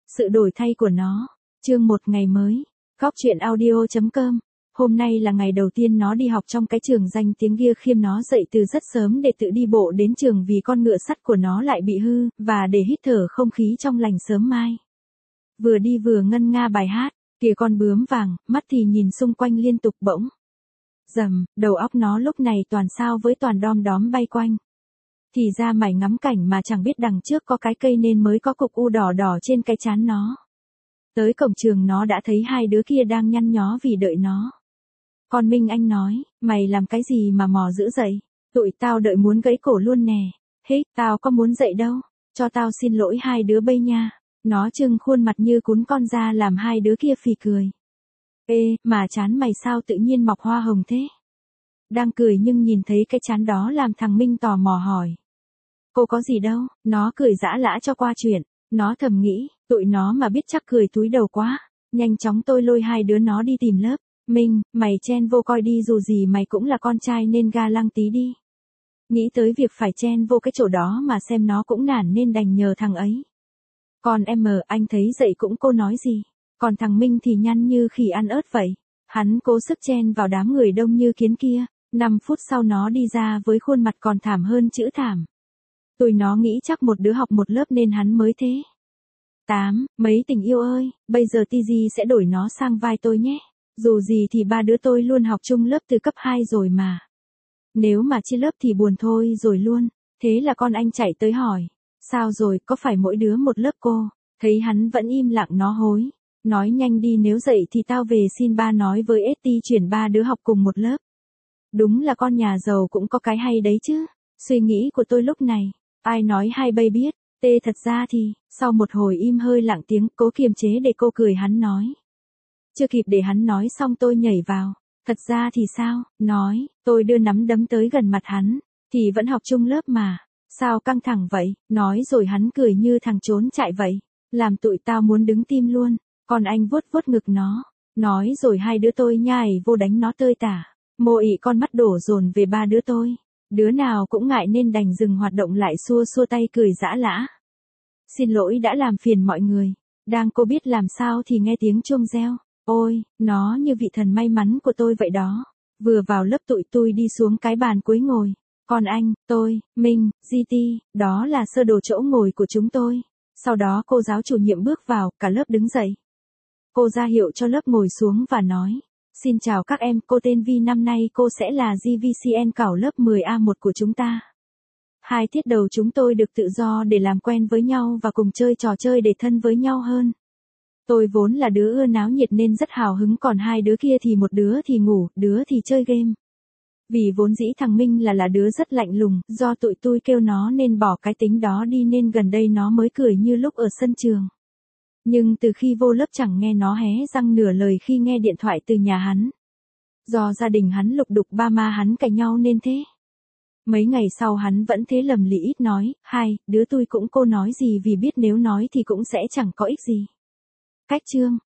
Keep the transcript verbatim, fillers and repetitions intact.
Sự đổi thay của nó. Chương một ngày mới. Góc truyện audio chấm com. Hôm nay là ngày đầu tiên nó đi học trong cái trường danh tiếng kia khiêm. Nó dậy từ rất sớm để tự đi bộ đến trường vì con ngựa sắt của nó lại bị hư, và để hít thở không khí trong lành sớm mai. Vừa đi vừa ngân nga bài hát, kìa con bướm vàng, mắt thì nhìn xung quanh liên tục bỗng. Dầm, đầu óc nó lúc này toàn sao với toàn đom đóm bay quanh. Thì ra mải ngắm cảnh mà chẳng biết đằng trước có cái cây nên mới có cục u đỏ đỏ trên cái trán nó. Tới cổng trường nó đã thấy hai đứa kia đang nhăn nhó vì đợi nó. Con Minh Anh nói, mày làm cái gì mà mò dữ dậy? Tụi tao đợi muốn gãy cổ luôn nè. Hích, tao có muốn dậy đâu. Cho tao xin lỗi hai đứa bây nha. Nó trưng khuôn mặt như cún con ra làm hai đứa kia phì cười. Ê, mà trán mày sao tự nhiên mọc hoa hồng thế? Đang cười nhưng nhìn thấy cái trán đó làm thằng Minh tò mò hỏi. Cô có gì đâu, nó cười giã lã cho qua chuyện. Nó thầm nghĩ, tụi nó mà biết chắc cười túi đầu quá. Nhanh chóng tôi lôi hai đứa nó đi tìm lớp. Minh, mày chen vô coi đi, dù gì mày cũng là con trai nên ga lăng tí đi. Nghĩ tới việc phải chen vô cái chỗ đó mà xem nó cũng nản nên đành nhờ thằng ấy. Còn em mờ anh thấy dậy cũng cô nói gì. Còn thằng Minh thì nhăn như khỉ ăn ớt vậy. Hắn cố sức chen vào đám người đông như kiến kia. Năm phút sau nó đi ra với khuôn mặt còn thảm hơn chữ thảm. Tụi nó nghĩ chắc một đứa học một lớp nên hắn mới thế. Tám, mấy tình yêu ơi, bây giờ Tigi sẽ đổi nó sang vai tôi nhé. Dù gì thì ba đứa tôi luôn học chung lớp từ cấp hai rồi mà. Nếu mà chia lớp thì buồn thôi rồi luôn. Thế là con anh chạy tới hỏi. Sao rồi, có phải mỗi đứa một lớp cô? Thấy hắn vẫn im lặng nó hối. Nói nhanh đi, nếu dậy thì tao về xin ba nói với ét tê chuyển ba đứa học cùng một lớp. Đúng là con nhà giàu cũng có cái hay đấy chứ. Suy nghĩ của tôi lúc này. Ai nói hay bây biết. Tê thật ra thì, sau một hồi im hơi lặng tiếng, cố kiềm chế để cô cười, hắn nói. Chưa kịp để hắn nói xong tôi nhảy vào. Thật ra thì sao, nói, tôi đưa nắm đấm tới gần mặt hắn. Thì vẫn học chung lớp mà. Sao căng thẳng vậy, nói rồi hắn cười như thằng trốn chạy vậy. Làm tụi tao muốn đứng tim luôn. Còn anh vuốt vuốt ngực nó. Nói rồi hai đứa tôi nhảy vô đánh nó tơi tả. Mô ị con mắt đổ dồn về ba đứa tôi. Đứa nào cũng ngại nên đành dừng hoạt động lại, xua xua tay cười giã lã. Xin lỗi đã làm phiền mọi người. Đang cô biết làm sao thì nghe tiếng chuông reo. Ôi, nó như vị thần may mắn của tôi vậy đó. Vừa vào lớp tụi tôi đi xuống cái bàn cuối ngồi. Còn anh, tôi, Minh, giê tê, đó là sơ đồ chỗ ngồi của chúng tôi. Sau đó cô giáo chủ nhiệm bước vào, cả lớp đứng dậy. Cô ra hiệu cho lớp ngồi xuống và nói. Xin chào các em, cô tên Vi, năm nay cô sẽ là giê vê xê en cảo lớp mười A một của chúng ta. Hai tiết đầu chúng tôi được tự do để làm quen với nhau và cùng chơi trò chơi để thân với nhau hơn. Tôi vốn là đứa ưa náo nhiệt nên rất hào hứng, còn hai đứa kia thì một đứa thì ngủ, đứa thì chơi game. Vì vốn dĩ thằng Minh là là đứa rất lạnh lùng, do tụi tôi kêu nó nên bỏ cái tính đó đi nên gần đây nó mới cười như lúc ở sân trường. Nhưng từ khi vô lớp chẳng nghe nó hé răng nửa lời khi nghe điện thoại từ nhà hắn. Do gia đình hắn lục đục, ba ma hắn cãi nhau nên thế. Mấy ngày sau hắn vẫn thế lầm lì ít nói. Hai, đứa tôi cũng cô nói gì vì biết nếu nói thì cũng sẽ chẳng có ích gì. Cách chương.